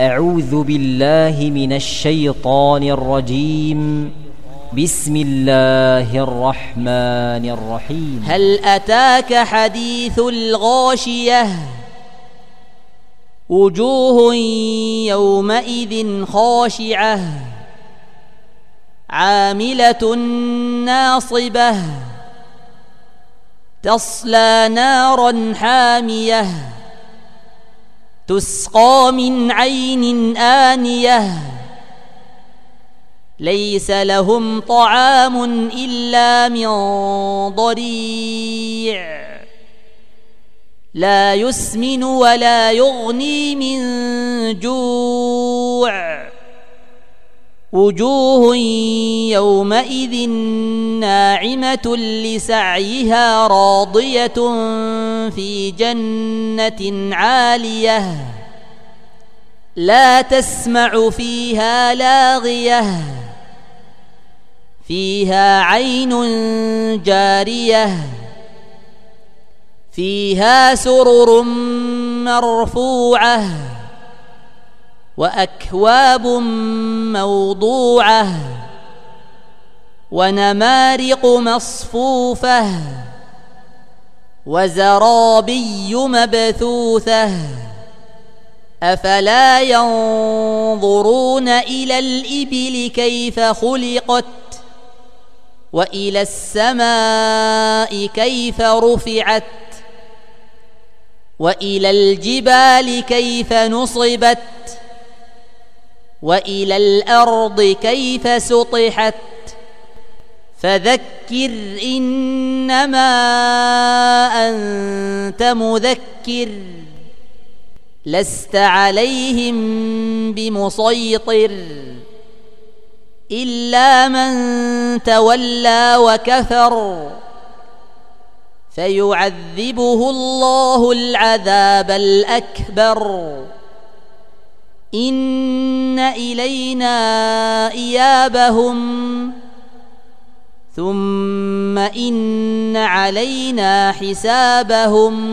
أعوذ بالله من الشيطان الرجيم. بسم الله الرحمن الرحيم. هل أتاك حديث الغاشية وجوه يومئذ خاشعة عاملة ناصبة تصلى نارا حامية تسقى من عين آنية ليس لهم طعام إلا من ضريع لا يسمن ولا يغني من جوع وجوه يومئذ ناعمة لسعيها راضية في جنة عالية لا تسمع فيها لاغية فيها عين جارية فيها سرر مرفوعة وأكواب موضوعة ونمارق مصفوفة وزرابي مبثوثة أفلا ينظرون إلى الإبل كيف خلقت وإلى السماء كيف رفعت وإلى الجبال كيف نصبت وإلى الأرض كيف سطحت فذكر إنما أنت مذكر لست عليهم بمسيطر إلا من تولى وكفر فيعذبه الله العذاب الأكبر إن إلينا إيابهم ثم إن علينا حسابهم